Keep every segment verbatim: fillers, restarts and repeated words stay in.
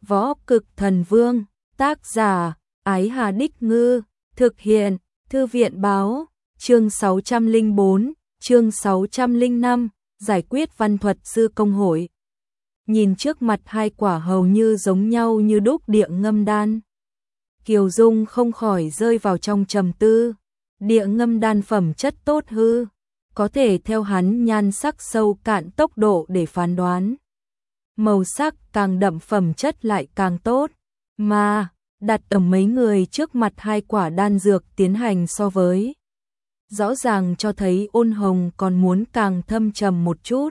Võ Cực Thần Vương, tác giả, Ái Hà Đích Ngư, thực hiện, Thư viện báo, chương sáu trăm lẻ bốn, chương sáu trăm lẻ năm, giải quyết văn thuật sư công hội. Nhìn trước mặt hai quả hầu như giống nhau như đúc địa ngâm đan, Kiều Dung không khỏi rơi vào trong trầm tư. Địa ngâm đan phẩm chất tốt hư, có thể theo hắn nhan sắc sâu cạn tốc độ để phán đoán. Màu sắc càng đậm phẩm chất lại càng tốt, mà đặt ở mấy người trước mặt hai quả đan dược tiến hành so với, rõ ràng cho thấy Ôn Hồng còn muốn càng thâm trầm một chút.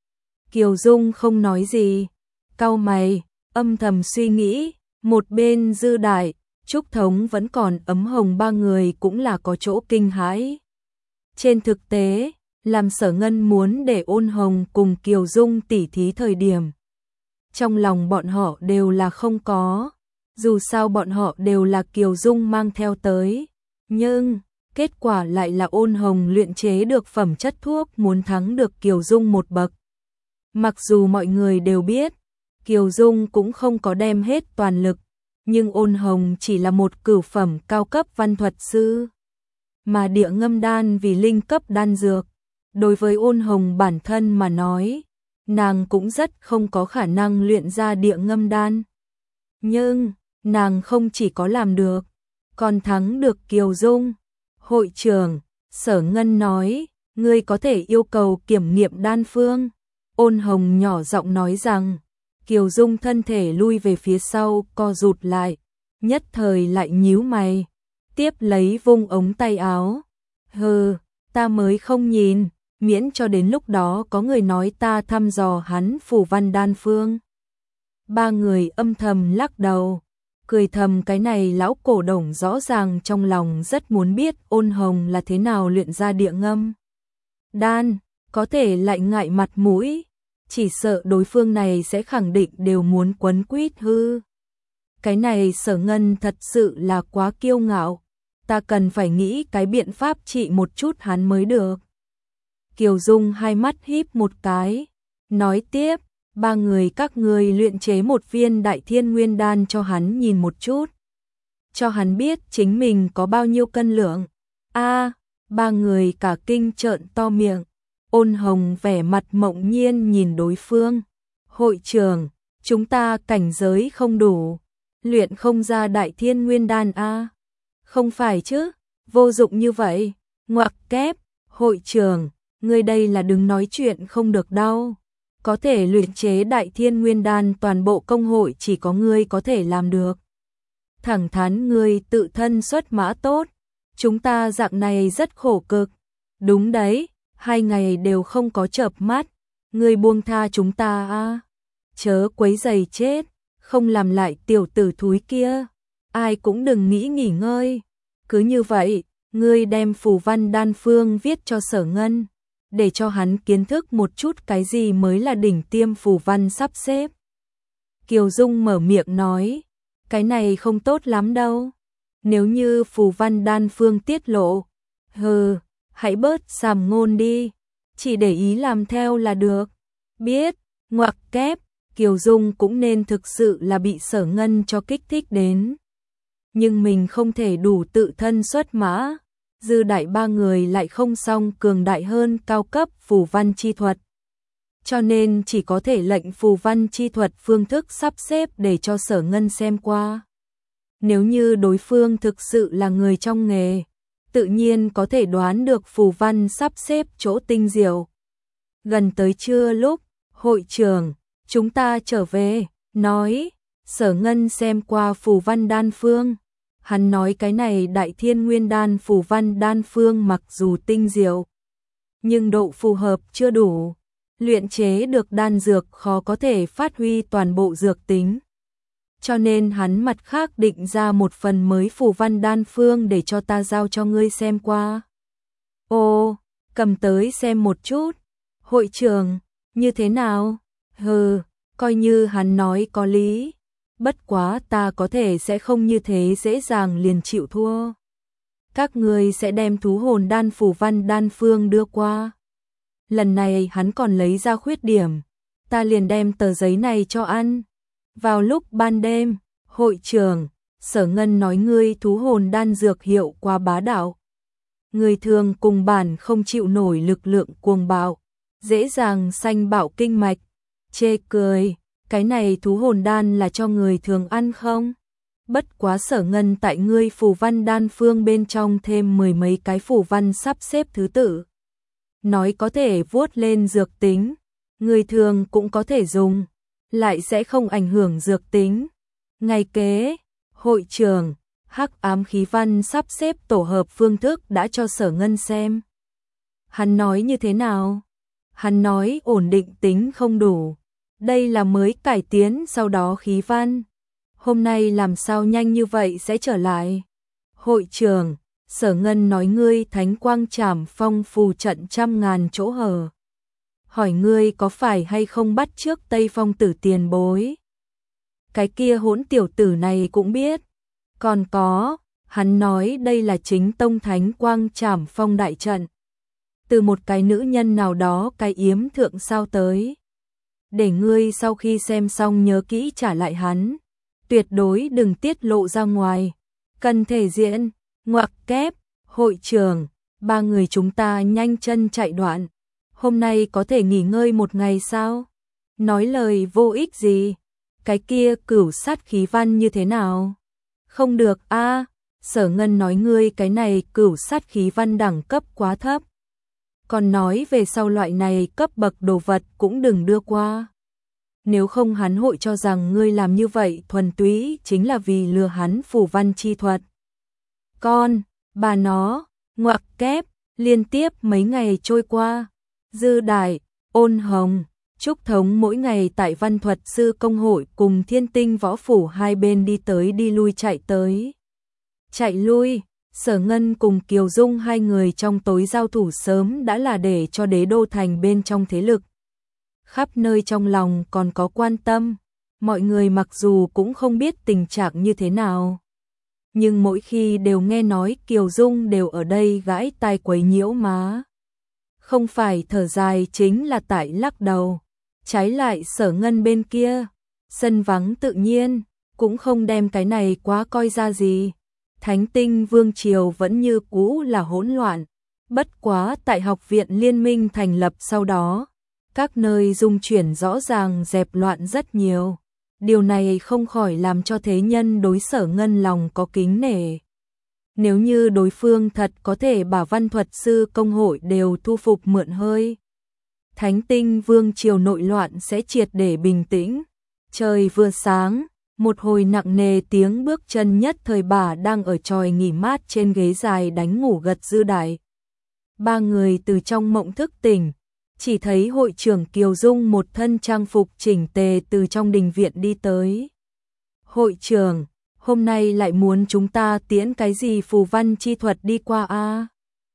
Kiều Dung không nói gì, cau mày, âm thầm suy nghĩ. Một bên Dư Đại, Trúc Thống vẫn còn ấm hồng ba người cũng là có chỗ kinh hãi. Trên thực tế, làm Sở Ngân muốn để Ôn Hồng cùng Kiều Dung tỉ thí thời điểm, trong lòng bọn họ đều là không có, dù sao bọn họ đều là Kiều Dung mang theo tới, nhưng kết quả lại là Ôn Hồng luyện chế được phẩm chất thuốc muốn thắng được Kiều Dung một bậc. Mặc dù mọi người đều biết, Kiều Dung cũng không có đem hết toàn lực, nhưng Ôn Hồng chỉ là một cửu phẩm cao cấp văn thuật sư, mà địa ngâm đan vì linh cấp đan dược, đối với Ôn Hồng bản thân mà nói, nàng cũng rất không có khả năng luyện ra địa ngâm đan. Nhưng, nàng không chỉ có làm được, còn thắng được Kiều Dung. Hội trưởng, Sở Ngân nói, ngươi có thể yêu cầu kiểm nghiệm đan phương. Ôn Hồng nhỏ giọng nói rằng, Kiều Dung thân thể lui về phía sau, co rụt lại, nhất thời lại nhíu mày, tiếp lấy vung ống tay áo. Hừ, ta mới không nhìn, miễn cho đến lúc đó có người nói ta thăm dò hắn phù văn đan phương. Ba người âm thầm lắc đầu, cười thầm cái này lão cổ đồng rõ ràng trong lòng rất muốn biết Ôn Hồng là thế nào luyện ra địa ngâm đan, có thể lại ngại mặt mũi, chỉ sợ đối phương này sẽ khẳng định đều muốn quấn quýt hư. Cái này Sở Ngân thật sự là quá kiêu ngạo, ta cần phải nghĩ cái biện pháp trị một chút hắn mới được. Kiều Dung hai mắt híp một cái, nói tiếp, ba người các người luyện chế một viên Đại Thiên Nguyên đan cho hắn nhìn một chút, cho hắn biết chính mình có bao nhiêu cân lượng. A, ba người cả kinh trợn to miệng. Ôn Hồng vẻ mặt mộng nhiên nhìn đối phương. Hội trưởng, chúng ta cảnh giới không đủ, luyện không ra Đại Thiên Nguyên đan a. Không phải chứ, vô dụng như vậy. Ngoặc kép, hội trưởng, ngươi đây là đừng nói chuyện không được đâu. Có thể luyện chế Đại Thiên Nguyên đan toàn bộ công hội chỉ có ngươi có thể làm được. Thẳng thắn ngươi tự thân xuất mã tốt, chúng ta dạng này rất khổ cực. Đúng đấy, hai ngày đều không có chợp mắt, ngươi buông tha chúng ta a. Chớ quấy rầy chết, không làm lại tiểu tử thúi kia. Ai cũng đừng nghĩ nghỉ ngơi. Cứ như vậy, ngươi đem phù văn đan phương viết cho Sở Ngân, để cho hắn kiến thức một chút cái gì mới là đỉnh tiêm phù văn sắp xếp. Kiều Dung mở miệng nói, cái này không tốt lắm đâu. Nếu như phù văn đan phương tiết lộ, hừ, hãy bớt sàm ngôn đi, chỉ để ý làm theo là được. Biết, ngoặc kép, Kiều Dung cũng nên thực sự là bị Sở Ngân cho kích thích đến. Nhưng mình không thể đủ tự thân xuất mã, Dư Đại ba người lại không song cường đại hơn cao cấp phù văn chi thuật. Cho nên chỉ có thể lệnh phù văn chi thuật phương thức sắp xếp để cho Sở Ngân xem qua. Nếu như đối phương thực sự là người trong nghề, tự nhiên có thể đoán được phù văn sắp xếp chỗ tinh diệu. Gần tới trưa lúc, hội trưởng, chúng ta trở về, nói, Sở Ngân xem qua phù văn đan phương. Hắn nói cái này Đại Thiên Nguyên đan phù văn đan phương mặc dù tinh diệu, nhưng độ phù hợp chưa đủ, luyện chế được đan dược khó có thể phát huy toàn bộ dược tính. Cho nên hắn mặt khác định ra một phần mới phù văn đan phương để cho ta giao cho ngươi xem qua. Ồ, cầm tới xem một chút. Hội trưởng, như thế nào? Hừ, coi như hắn nói có lý. Bất quá ta có thể sẽ không như thế dễ dàng liền chịu thua. Các ngươi sẽ đem thú hồn đan phù văn đan phương đưa qua. Lần này hắn còn lấy ra khuyết điểm, ta liền đem tờ giấy này cho ăn. Vào lúc ban đêm, hội trưởng, Sở Ngân nói ngươi thú hồn đan dược hiệu quá bá đạo. Người thường cùng bản không chịu nổi lực lượng cuồng bạo, dễ dàng sanh bạo kinh mạch. Chê cười, cái này thú hồn đan là cho người thường ăn không? Bất quá Sở Ngân tại ngươi phù văn đan phương bên trong thêm mười mấy cái phù văn sắp xếp thứ tự. Nói có thể vuốt lên dược tính, người thường cũng có thể dùng, lại sẽ không ảnh hưởng dược tính. Ngày kế, hội trưởng, hắc ám khí văn sắp xếp tổ hợp phương thức đã cho Sở Ngân xem. Hắn nói như thế nào? Hắn nói ổn định tính không đủ. Đây là mới cải tiến sau đó khí văn. Hôm nay làm sao nhanh như vậy sẽ trở lại? Hội trưởng, Sở Ngân nói ngươi thánh quang trảm phong phù trận trăm ngàn chỗ hở. Hỏi ngươi có phải hay không bắt trước Tây Phong tử tiền bối? Cái kia hỗn tiểu tử này cũng biết. Còn có, hắn nói đây là chính tông thánh quang trảm phong đại trận. Từ một cái nữ nhân nào đó cái yếm thượng sao tới. Để ngươi sau khi xem xong nhớ kỹ trả lại hắn. Tuyệt đối đừng tiết lộ ra ngoài. Cần thể diện, ngoặc kép, hội trưởng, ba người chúng ta nhanh chân chạy đoạn. Hôm nay có thể nghỉ ngơi một ngày sao? Nói lời vô ích gì? Cái kia cửu sát khí văn như thế nào? Không được a, à, Sở Ngân nói ngươi cái này cửu sát khí văn đẳng cấp quá thấp. Còn nói về sau loại này cấp bậc đồ vật cũng đừng đưa qua. Nếu không hắn hội cho rằng ngươi làm như vậy thuần túy chính là vì lừa hắn phù văn chi thuật. Con, bà nó, ngoặc kép, liên tiếp mấy ngày trôi qua. Dư Đại, Ôn Hồng, Trúc Thống mỗi ngày tại Văn Thuật Sư Công hội cùng Thiên Tinh Võ Phủ hai bên đi tới đi lui chạy tới. Chạy lui, Sở Ngân cùng Kiều Dung hai người trong tối giao thủ sớm đã là để cho đế đô thành bên trong thế lực. Khắp nơi trong lòng còn có quan tâm, mọi người mặc dù cũng không biết tình trạng như thế nào. Nhưng mỗi khi đều nghe nói Kiều Dung đều ở đây gãi tai quấy nhiễu má. Không phải thở dài chính là tại lắc đầu. Trái lại Sở Ngân bên kia, sân vắng tự nhiên, cũng không đem cái này quá coi ra gì. Thánh Tinh Vương Triều vẫn như cũ là hỗn loạn. Bất quá tại học viện liên minh thành lập sau đó, các nơi dung chuyển rõ ràng dẹp loạn rất nhiều. Điều này không khỏi làm cho thế nhân đối Sở Ngân lòng có kính nể. Nếu như đối phương thật có thể bảo Văn Thuật Sư Công hội đều thu phục mượn hơi, Thánh Tinh Vương Triều nội loạn sẽ triệt để bình tĩnh. Trời vừa sáng, một hồi nặng nề tiếng bước chân nhất thời bà đang ở tròi nghỉ mát trên ghế dài đánh ngủ gật Dư Đại. Ba người từ trong mộng thức tỉnh, chỉ thấy hội trưởng Kiều Dung một thân trang phục chỉnh tề từ trong đình viện đi tới. Hội trưởng, hôm nay lại muốn chúng ta tiễn cái gì phù văn chi thuật đi qua a?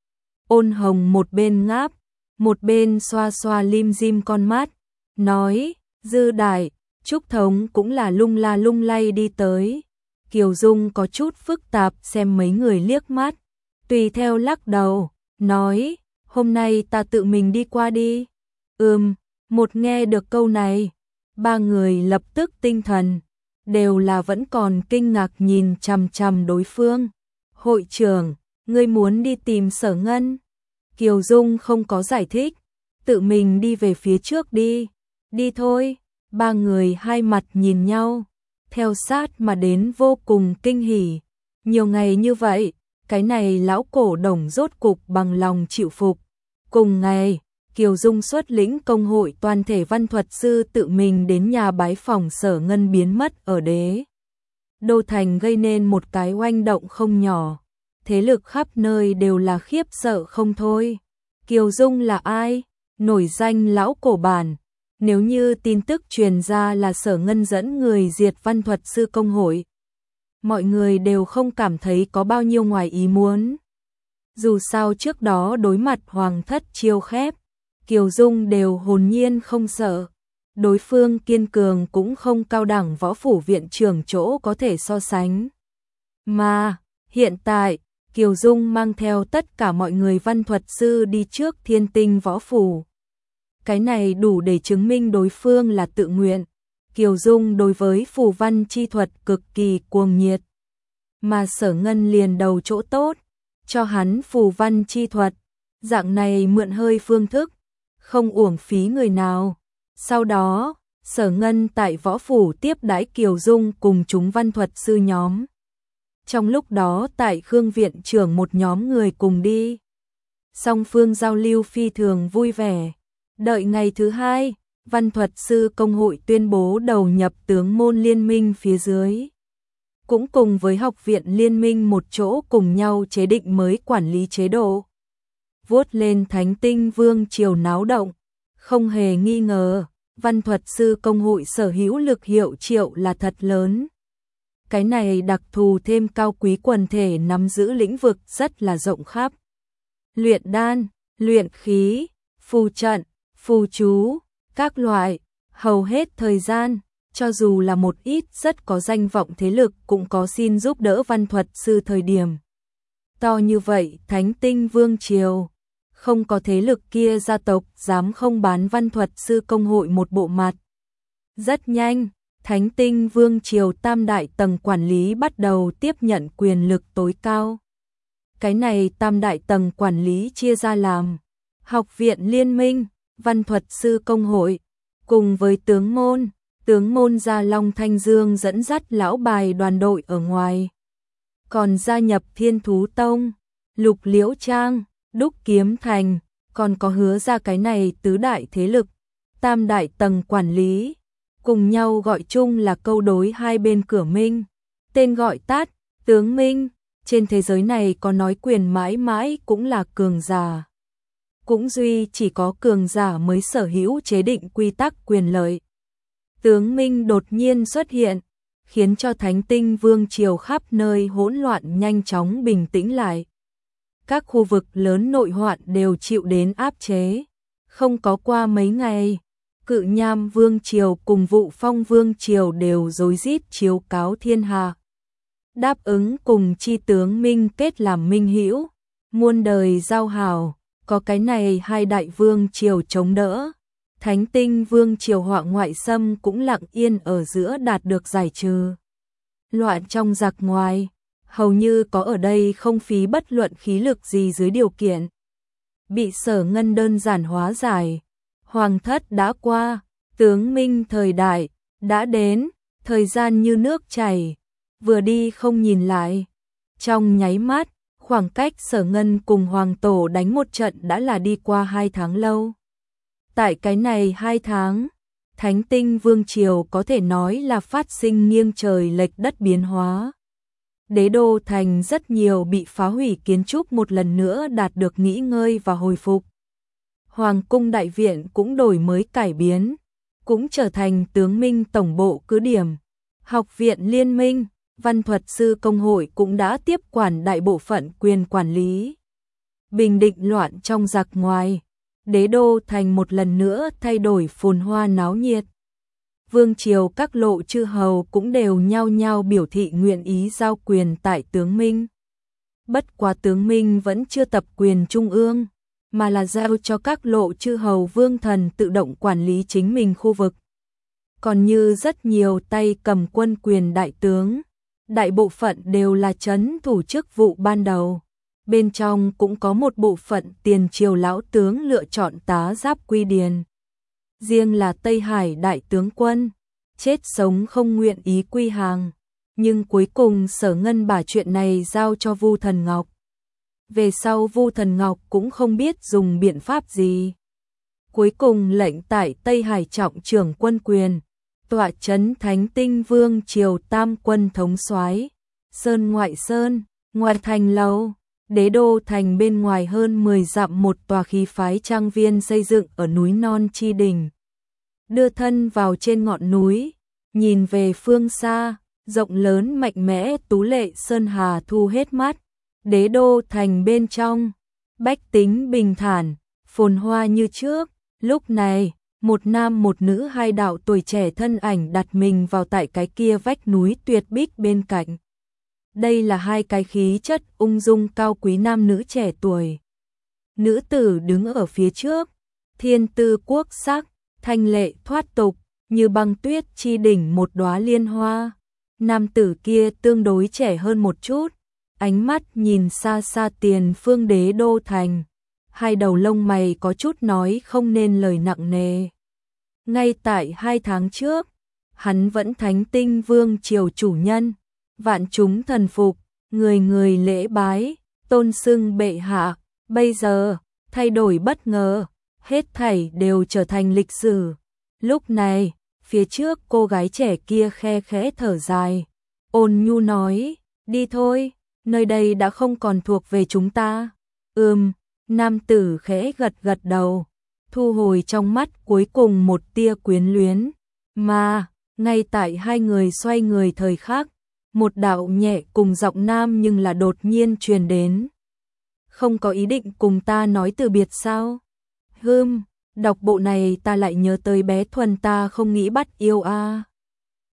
Ôn Hồng một bên ngáp, một bên xoa xoa lim dim con mắt, nói, Dư Đại, Trúc Thống cũng là lung la lung lay đi tới. Kiều Dung có chút phức tạp xem mấy người liếc mắt, tùy theo lắc đầu, nói, hôm nay ta tự mình đi qua đi. Ừm, một nghe được câu này, ba người lập tức tinh thần, đều là vẫn còn kinh ngạc nhìn chằm chằm đối phương. Hội trưởng, ngươi muốn đi tìm Sở Ngân? Kiều Dung không có giải thích, tự mình đi về phía trước đi. Đi thôi. Ba người hai mặt nhìn nhau, theo sát mà đến vô cùng kinh hỉ. Nhiều ngày như vậy, cái này lão cổ đồng rốt cục bằng lòng chịu phục. Cùng ngày, Kiều Dung xuất lĩnh công hội toàn thể văn thuật sư tự mình đến nhà bái phòng Sở Ngân biến mất ở đế đô thành, gây nên một cái oanh động không nhỏ. Thế lực khắp nơi đều là khiếp sợ không thôi. Kiều Dung là ai? Nổi danh lão cổ bản. Nếu như tin tức truyền ra là Sở Ngân dẫn người diệt Văn Thuật Sư Công hội, mọi người đều không cảm thấy có bao nhiêu ngoài ý muốn. Dù sao trước đó đối mặt Hoàng thất chiêu khép, Kiều Dung đều hồn nhiên không sợ. Đối phương kiên cường cũng không cao đẳng võ phủ viện trưởng chỗ có thể so sánh. Mà, hiện tại, Kiều Dung mang theo tất cả mọi người văn thuật sư đi trước Thiên Tinh Võ Phủ. Cái này đủ để chứng minh đối phương là tự nguyện. Kiều Dung đối với phù văn chi thuật cực kỳ cuồng nhiệt, mà Sở Ngân liền đầu chỗ tốt, cho hắn phù văn chi thuật, dạng này mượn hơi phương thức, không uổng phí người nào. Sau đó, Sở Ngân tại võ phủ tiếp đãi Kiều Dung cùng chúng văn thuật sư nhóm. Trong lúc đó tại Khương viện trưởng một nhóm người cùng đi. Song phương giao lưu phi thường vui vẻ. Đợi ngày thứ hai, văn thuật sư công hội tuyên bố đầu nhập tướng môn liên minh phía dưới. Cũng cùng với học viện liên minh một chỗ cùng nhau chế định mới quản lý chế độ. Vuốt lên Thánh Tinh Vương triều náo động, không hề nghi ngờ, văn thuật sư công hội sở hữu lực hiệu triệu là thật lớn. Cái này đặc thù thêm cao quý quần thể nắm giữ lĩnh vực rất là rộng khắp. Luyện đan, luyện khí, phù trận, phù chú, các loại, hầu hết thời gian, cho dù là một ít rất có danh vọng thế lực cũng có xin giúp đỡ văn thuật sư thời điểm. To như vậy Thánh Tinh Vương triều, không có thế lực kia gia tộc dám không bán văn thuật sư công hội một bộ mặt. Rất nhanh, Thánh Tinh Vương triều tam đại tầng quản lý bắt đầu tiếp nhận quyền lực tối cao. Cái này tam đại tầng quản lý chia ra làm học viện liên minh, văn thuật sư công hội, cùng với tướng môn, tướng môn gia Long Thanh Dương dẫn dắt lão bài đoàn đội ở ngoài. Còn gia nhập Thiên Thú Tông, Lục Liễu Trang, Đúc Kiếm Thành, còn có Hứa ra cái này tứ đại thế lực, tam đại tầng quản lý, cùng nhau gọi chung là câu đối hai bên cửa minh, tên gọi tắt, tướng minh, trên thế giới này có nói quyền mãi mãi cũng là cường giả. Cũng duy chỉ có cường giả mới sở hữu chế định quy tắc quyền lợi. Tướng minh đột nhiên xuất hiện, khiến cho Thánh Tinh Vương triều khắp nơi hỗn loạn nhanh chóng bình tĩnh lại. Các khu vực lớn nội hoạn đều chịu đến áp chế. Không có qua mấy ngày, Cự Nham Vương triều cùng Vụ Phong Vương triều đều rối rít chiếu cáo thiên hạ. Đáp ứng cùng chi tướng minh kết làm minh hữu, muôn đời giao hảo, có cái này hai đại vương triều chống đỡ. Thánh Tinh Vương triều họa ngoại xâm cũng lặng yên ở giữa đạt được giải trừ. Loạn trong giặc ngoài, hầu như có ở đây không phí bất luận khí lực gì dưới điều kiện. Bị Sở Ngân đơn giản hóa giải, hoàng thất đã qua, tướng minh thời đại, đã đến, thời gian như nước chảy, vừa đi không nhìn lại. Trong nháy mắt, khoảng cách Sở Ngân cùng Hoàng Tổ đánh một trận đã là đi qua hai tháng lâu. Tại cái này hai tháng, Thánh Tinh Vương triều có thể nói là phát sinh nghiêng trời lệch đất biến hóa. Đế đô thành rất nhiều bị phá hủy kiến trúc một lần nữa đạt được nghỉ ngơi và hồi phục. Hoàng cung đại viện cũng đổi mới cải biến, cũng trở thành tướng minh tổng bộ cứ điểm. Học viện liên minh, văn thuật sư công hội cũng đã tiếp quản đại bộ phận quyền quản lý. Bình định loạn trong giặc ngoài, đế đô thành một lần nữa thay đổi phồn hoa náo nhiệt. Vương triều các lộ chư hầu cũng đều nhao nhao biểu thị nguyện ý giao quyền tại tướng minh. Bất quá tướng minh vẫn chưa tập quyền trung ương, mà là giao cho các lộ chư hầu vương thần tự động quản lý chính mình khu vực. Còn như rất nhiều tay cầm quân quyền đại tướng, đại bộ phận đều là trấn thủ chức vụ ban đầu. Bên trong cũng có một bộ phận tiền triều lão tướng lựa chọn tá giáp quy điền. Riêng là Tây Hải đại tướng quân, chết sống không nguyện ý quy hàng, nhưng cuối cùng Sở Ngân把chuyện này giao cho Vu Thần Ngọc. Về sau Vu Thần Ngọc cũng không biết dùng biện pháp gì. Cuối cùng lệnh tại Tây Hải trọng trưởng quân quyền, tọa trấn Thánh Tinh Vương triều tam quân thống soái, sơn ngoại sơn, ngoài thành lâu. Đế đô thành bên ngoài hơn mười dặm một tòa khí phái trang viên xây dựng ở núi non chi đỉnh. Đưa thân vào trên ngọn núi, nhìn về phương xa, rộng lớn mạnh mẽ tú lệ sơn hà thu hết mắt. Đế đô thành bên trong, bách tính bình thản, phồn hoa như trước. Lúc này, một nam một nữ hai đạo tuổi trẻ thân ảnh đặt mình vào tại cái kia vách núi tuyệt bích bên cạnh. Đây là hai cái khí chất ung dung cao quý nam nữ trẻ tuổi. Nữ tử đứng ở phía trước, thiên tư quốc sắc, thanh lệ thoát tục, như băng tuyết chi đỉnh một đóa liên hoa. Nam tử kia tương đối trẻ hơn một chút, ánh mắt nhìn xa xa Tiền Phương đế đô thành, hai đầu lông mày có chút nói không nên lời nặng nề. Ngay tại hai tháng trước, hắn vẫn Thánh Tinh Vương triều chủ nhân, vạn chúng thần phục, người người lễ bái, tôn xưng bệ hạ, bây giờ, thay đổi bất ngờ, hết thảy đều trở thành lịch sử. Lúc này, phía trước cô gái trẻ kia khe khẽ thở dài, ôn nhu nói, đi thôi, nơi đây đã không còn thuộc về chúng ta. Ừm, nam tử khẽ gật gật đầu, thu hồi trong mắt cuối cùng một tia quyến luyến, mà, ngay tại hai người xoay người thời khắc, một đạo nhẹ cùng giọng nam nhưng là đột nhiên truyền đến. Không có ý định cùng ta nói từ biệt sao? Hừm, đọc bộ này ta lại nhớ tới bé Thuần ta không nghĩ bắt yêu a. À.